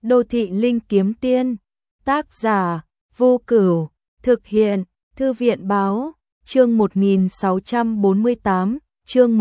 Đô thị linh kiếm tiên. Tác giả Vô Cửu. Thực hiện Thư viện báo. Chương 1648, chương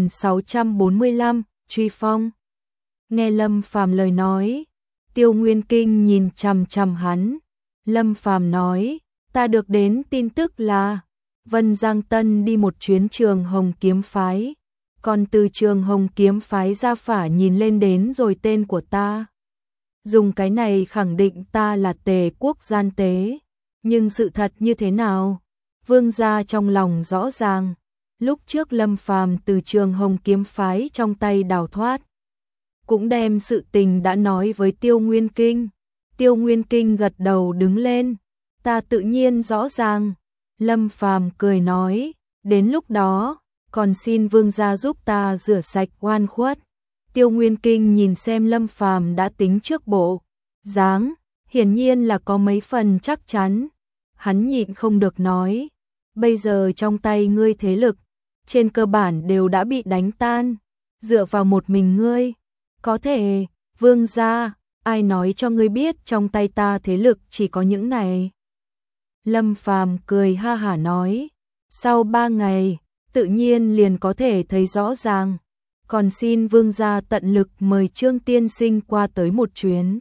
1645, truy phong. Nghe Lâm Phàm lời nói, Tiêu Nguyên Kinh nhìn chằm chằm hắn. Lâm Phàm nói, ta được đến tin tức là Vân Giang Tân đi một chuyến Trường Hồng kiếm phái, còn từ Trường Hồng kiếm phái ra phả nhìn lên đến rồi tên của ta. Dùng cái này khẳng định ta là Tề quốc gian tế, nhưng sự thật như thế nào? Vương gia trong lòng rõ ràng, lúc trước Lâm Phàm từ Trường Hồng kiếm phái trong tay đào thoát, cũng đem sự tình đã nói với Tiêu Nguyên Kinh. Tiêu Nguyên Kinh gật đầu đứng lên, ta tự nhiên rõ ràng. Lâm Phàm cười nói, đến lúc đó, còn xin vương gia giúp ta rửa sạch oan khuất. Tiêu Nguyên Kinh nhìn xem Lâm Phàm đã tính trước bộ dáng, hiển nhiên là có mấy phần chắc chắn. Hắn nhịn không được nói, bây giờ trong tay ngươi thế lực, trên cơ bản đều đã bị đánh tan, dựa vào một mình ngươi, có thể, vương gia, ai nói cho ngươi biết trong tay ta thế lực chỉ có những này. Lâm Phàm cười ha hả nói, sau 3 ngày, tự nhiên liền có thể thấy rõ ràng, còn xin vương gia tận lực mời Trương tiên sinh qua tới một chuyến.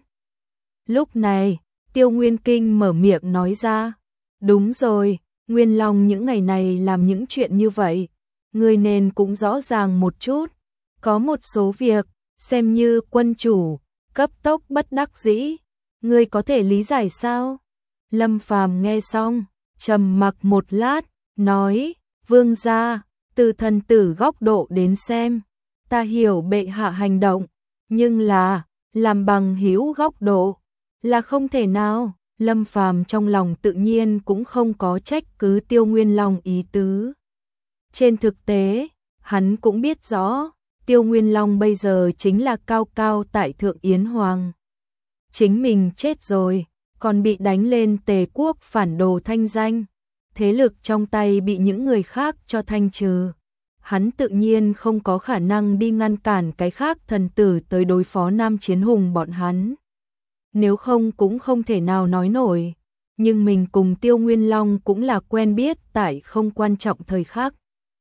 Lúc này, Tiêu Nguyên Kinh mở miệng nói ra, đúng rồi, Nguyên Long những ngày này làm những chuyện như vậy, ngươi nên cũng rõ ràng một chút, có một số việc, xem như quân chủ, cấp tốc bất đắc dĩ, ngươi có thể lý giải sao? Lâm Phàm nghe xong, trầm mặc một lát, nói, vương gia, từ thần tử góc độ đến xem, ta hiểu bệ hạ hành động, nhưng là, làm bằng hữu góc độ, là không thể nào. Lâm Phàm trong lòng tự nhiên cũng không có trách cứ Tiêu Nguyên Long ý tứ. Trên thực tế, hắn cũng biết rõ, Tiêu Nguyên Long bây giờ chính là cao cao tại thượng Yến Hoàng. Chính mình chết rồi, còn bị đánh lên Tề quốc phản đồ thanh danh, thế lực trong tay bị những người khác cho thanh trừ. Hắn tự nhiên không có khả năng đi ngăn cản cái khác thần tử tới đối phó Nam Chiến Hùng bọn hắn. Nếu không cũng không thể nào nói nổi, nhưng mình cùng Tiêu Nguyên Long cũng là quen biết tại không quan trọng thời khắc.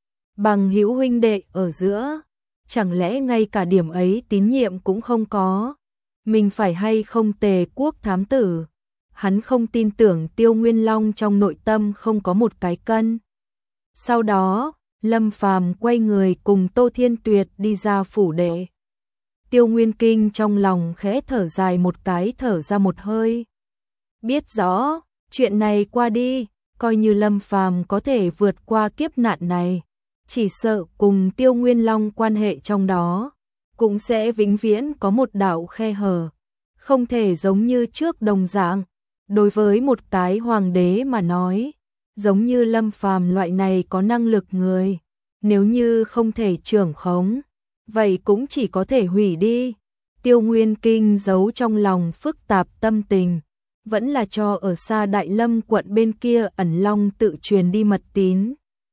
Bằng hữu huynh đệ ở giữa, chẳng lẽ ngay cả điểm ấy tín nhiệm cũng không có, mình phải hay không Tề quốc thám tử. Hắn không tin tưởng Tiêu Nguyên Long trong nội tâm không có một cái cân. Sau đó, Lâm Phàm quay người cùng Tô Thiên Tuyệt đi ra phủ đệ. Tiêu Nguyên Kinh trong lòng khẽ thở dài một cái, thở ra một hơi. Biết rõ, chuyện này qua đi, coi như Lâm Phàm có thể vượt qua kiếp nạn này, chỉ sợ cùng Tiêu Nguyên Long quan hệ trong đó, cũng sẽ vĩnh viễn có một đạo khe hở, không thể giống như trước đồng dạng. Đối với một cái hoàng đế mà nói, giống như Lâm Phàm loại này có năng lực người, nếu như không thể trưởng khống, vậy cũng chỉ có thể hủy đi. Tiêu Nguyên Kinh giấu trong lòng phức tạp tâm tình, vẫn là cho ở xa Đại Lâm quận bên kia Ẩn Long tự truyền đi mật tín,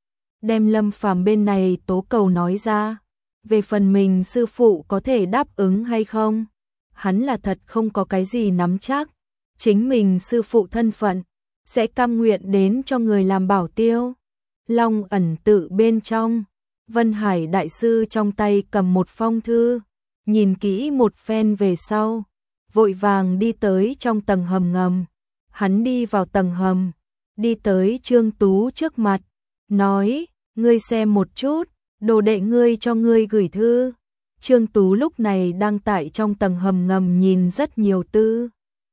đem Lâm Phàm bên này tố cầu nói ra. Về phần mình sư phụ có thể đáp ứng hay không, hắn là thật không có cái gì nắm chắc. Chính mình sư phụ thân phận, sẽ cam nguyện đến cho người làm bảo tiêu. Long ẩn tự bên trong, Vân Hải đại sư trong tay cầm một phong thư, nhìn kỹ một phen về sau, vội vàng đi tới trong tầng hầm ngầm. Hắn đi vào tầng hầm, đi tới Trương Tú trước mặt, nói, ngươi xem một chút, đồ đệ ngươi cho ngươi gửi thư. Trương Tú lúc này đang tại trong tầng hầm ngầm nhìn rất nhiều tư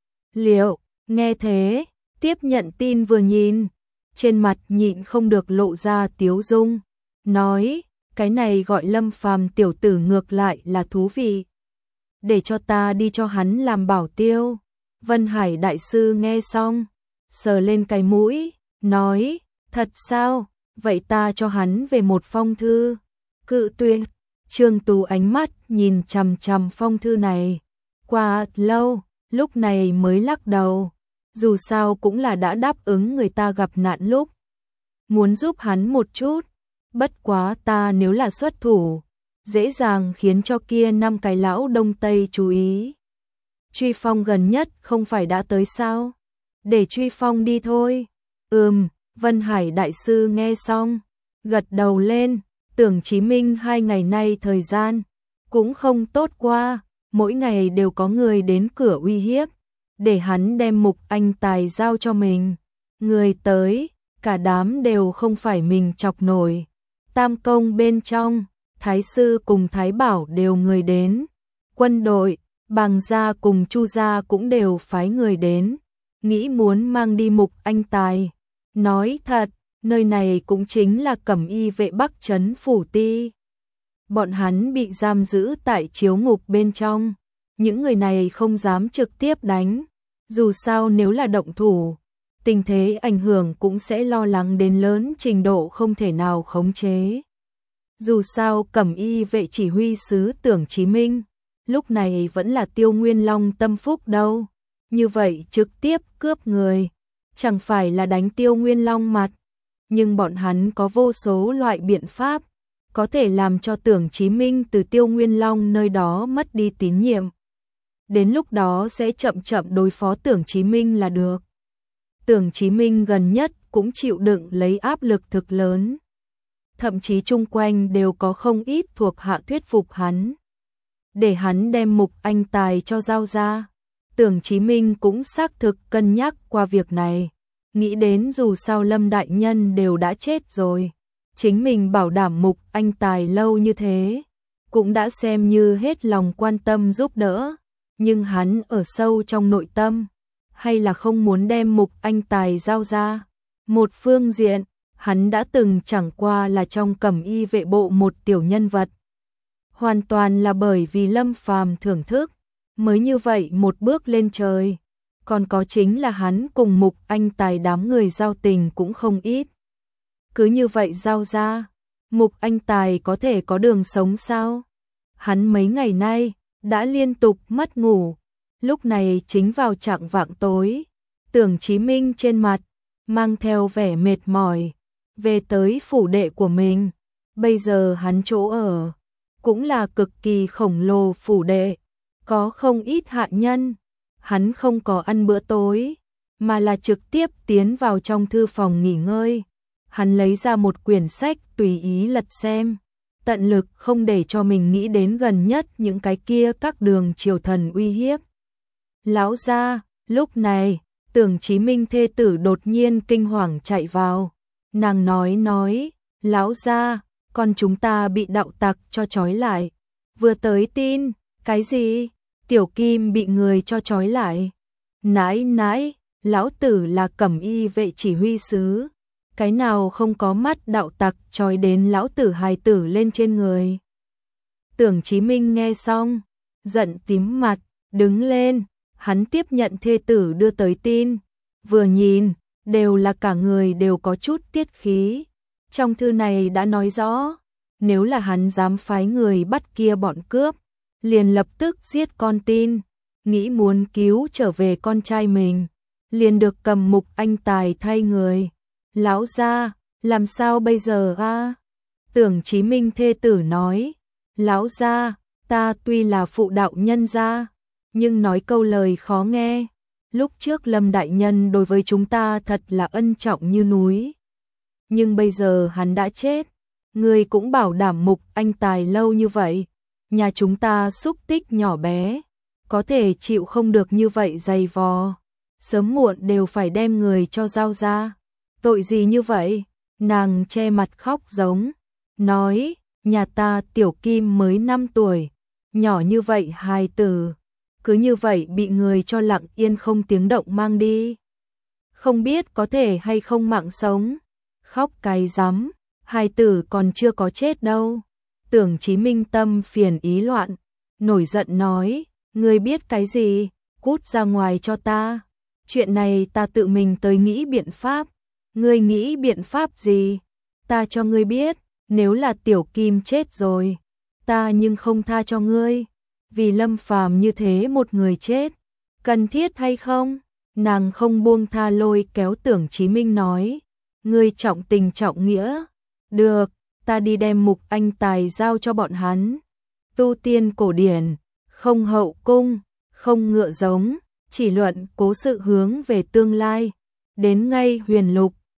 liệu, nghe thế, tiếp nhận tin vừa nhìn, trên mặt nhịn không được lộ ra tiếu dung, nói, cái này gọi Lâm Phàm tiểu tử ngược lại là thú vị, để cho ta đi cho hắn làm bảo tiêu. Vân Hải đại sư nghe xong, sờ lên cái mũi, nói, thật sao, vậy ta cho hắn về một phong thư. Cự tuyệt. Trương Tú ánh mắt nhìn chằm chằm phong thư này, qua lâu, lúc này mới lắc đầu, dù sao cũng là đã đáp ứng người ta gặp nạn lúc, muốn giúp hắn một chút, bất quá ta nếu là xuất thủ, dễ dàng khiến cho kia 5 cái lão Đông Tây chú ý. Truy Phong gần nhất không phải đã tới sao? Để Truy Phong đi thôi. Vân Hải đại sư nghe xong, gật đầu lên, Tưởng Chí Minh 2 ngày nay thời gian cũng không tốt qua, mỗi ngày đều có người đến cửa uy hiếp, để hắn đem Mục Anh Tài giao cho mình. Người tới, cả đám đều không phải mình chọc nổi. Tam công bên trong, Thái sư cùng Thái Bảo đều người đến. Quân đội, Bàng gia cùng Chu gia cũng đều phái người đến, nghĩ muốn mang đi Mục Anh Tài. Nói thật, nơi này cũng chính là Cẩm Y vệ Bắc trấn phủ ti. Bọn hắn bị giam giữ tại chiếu ngục bên trong. Những người này không dám trực tiếp đánh. Dù sao nếu là động thủ, tình thế ảnh hưởng cũng sẽ lo lắng đến lớn trình độ không thể nào khống chế. Dù sao Cẩm Y vệ chỉ huy sứ Tưởng Chí Minh, lúc này vẫn là Tiêu Nguyên Long tâm phúc đâu. Như vậy trực tiếp cướp người, chẳng phải là đánh Tiêu Nguyên Long mặt. Nhưng bọn hắn có vô số loại biện pháp, có thể làm cho Tưởng Chí Minh từ Tiêu Nguyên Long nơi đó mất đi tín nhiệm. Đến lúc đó sẽ chậm chậm đối phó Tưởng Chí Minh là được. Tưởng Chí Minh gần nhất cũng chịu đựng lấy áp lực thực lớn. Thậm chí chung quanh đều có không ít thuộc hạ thuyết phục hắn, để hắn đem Mục Anh Tài cho giao ra. Tưởng Chí Minh cũng xác thực cân nhắc qua việc này, nghĩ đến dù sao Lâm đại nhân đều đã chết rồi, chính mình bảo đảm Mục Anh Tài lâu như thế, cũng đã xem như hết lòng quan tâm giúp đỡ, nhưng hắn ở sâu trong nội tâm, hay là không muốn đem Mục Anh Tài giao ra. Một phương diện, hắn đã từng chẳng qua là trong Cẩm Y vệ bộ một tiểu nhân vật. Hoàn toàn là bởi vì Lâm Phàm thưởng thức, mới như vậy một bước lên trời. Còn có chính là hắn cùng Mục Anh Tài đám người giao tình cũng không ít. Cứ như vậy giao ra, Mục Anh Tài có thể có đường sống sao? Hắn mấy ngày nay đã liên tục mất ngủ, lúc này chính vào chạng vạng tối, Tưởng Chí Minh trên mặt mang theo vẻ mệt mỏi, về tới phủ đệ của mình. Bây giờ hắn chỗ ở cũng là cực kỳ khổng lồ phủ đệ, có không ít hạ nhân. Hắn không có ăn bữa tối, mà là trực tiếp tiến vào trong thư phòng nghỉ ngơi. Hắn lấy ra một quyển sách tùy ý lật xem, tận lực không để cho mình nghĩ đến gần nhất những cái kia các đường triều thần uy hiếp. Lão gia, lúc này, Tưởng Chí Minh thê tử đột nhiên kinh hoàng chạy vào. Nàng nói, lão gia, con chúng ta bị đạo tặc cho trói lại. Vừa tới tin, cái gì? Tiểu Kim bị người cho trói lại. Nãi, lão tử là Cẩm Y vệ chỉ huy sứ, cái nào không có mắt đạo tặc trói đến lão tử hài tử lên trên người. Tưởng Chí Minh nghe xong, giận tím mặt, đứng lên, hắn tiếp nhận thê tử đưa tới tin, vừa nhìn, đều là cả người đều có chút tiết khí. Trong thư này đã nói rõ, nếu là hắn dám phái người bắt kia bọn cướp, liền lập tức giết con tin, nghĩ muốn cứu trở về con trai mình, liền được cầm Mục Anh Tài thay người. Lão gia, làm sao bây giờ a? Tưởng Chí Minh thê tử nói, lão gia, ta tuy là phụ đạo nhân gia, nhưng nói câu lời khó nghe. Lúc trước Lâm đại nhân đối với chúng ta thật là ân trọng như núi. Nhưng bây giờ hắn đã chết, người cũng bảo đảm Mục Anh Tài lâu như vậy. Nhà chúng ta xúc tích nhỏ bé, có thể chịu không được như vậy dày vò. Sớm muộn đều phải đem người cho giao ra. Tội gì như vậy? Nàng che mặt khóc giống, nói, nhà ta Tiểu Kim mới 5 tuổi, nhỏ như vậy hài tử, cứ như vậy bị người cho lặng yên không tiếng động mang đi. Không biết có thể hay không mạng sống. Khóc cái rắm, hài tử còn chưa có chết đâu. Tưởng Chí Minh tâm phiền ý loạn, nổi giận nói, ngươi biết cái gì, cút ra ngoài cho ta. Chuyện này ta tự mình tới nghĩ biện pháp. Ngươi nghĩ biện pháp gì? Ta cho ngươi biết, nếu là Tiểu Kim chết rồi, ta nhưng không tha cho ngươi. Vì Lâm Phàm như thế một người chết, cần thiết hay không? Nàng không buông tha lôi kéo Tưởng Chí Minh nói, ngươi trọng tình trọng nghĩa. Được, ta đi đem Mục Anh Tài giao cho bọn hắn. Tu tiên cổ điển, không hậu cung, không ngựa giống, chỉ luận cố sự hướng về tương lai. Đến ngay Huyền Lục,